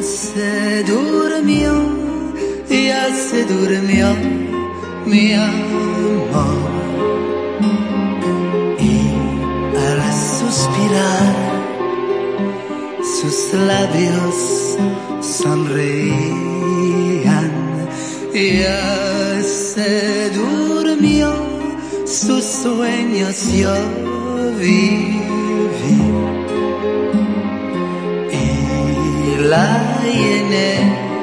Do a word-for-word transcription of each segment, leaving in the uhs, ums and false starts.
se durmió, ya se durmió mi amor. Y al suspirar sus labios sonreían, ya se durmió, sus sueños yo viví y la llené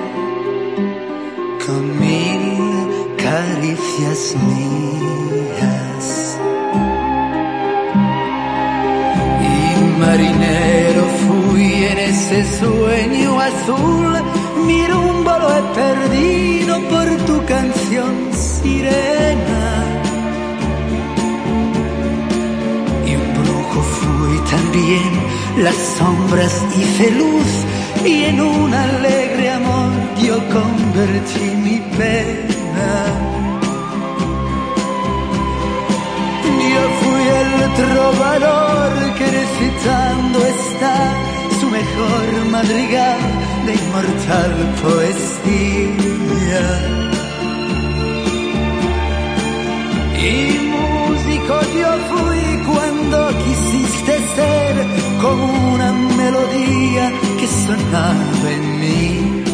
con mil caricias mías. Y marinero fui en ese sueño azul, mi rumbo lo he perdido por tu canción, sirena. Y un brujo fui también, las sombras hice luz, y en un alegre amor yo convertí mi pena. Yo fui el trovador que recitando está su mejor madrigal de inmortal poesía. Y músico yo fui cuando quisiste ser como una melodía que sonaba en mí.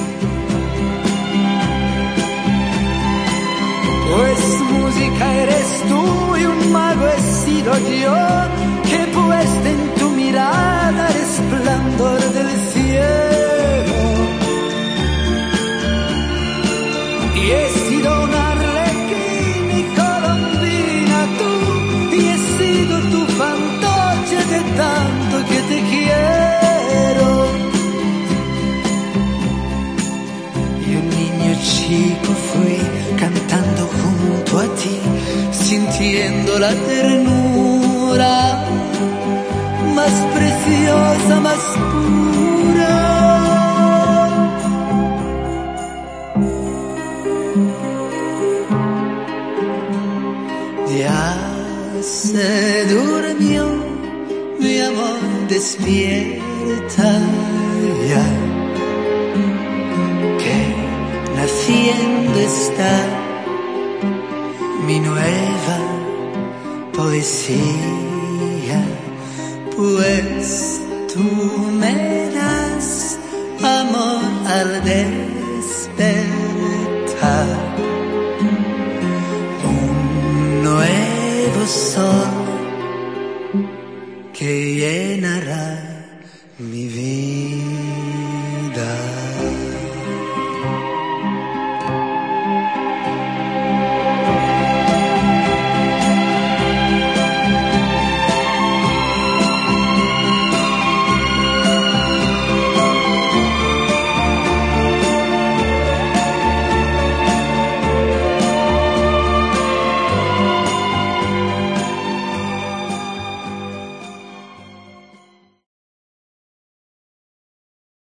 Pues música eres tú y un mago he sido yo, que puesta en tu mirada resplandor del cielo. Y he sido un arlequín y colombina tú, y he sido tu fantoche de tanto que te quiero. Y un niño chico fui cantando junto a ti, sintiendo la ternura más preciosa, más pura. Ya se durmió, mi amor, despierta ya, que naciendo está mi nueva poesía. Pues tú me das amor al despertar, un nuevo sol que llenará mi vida.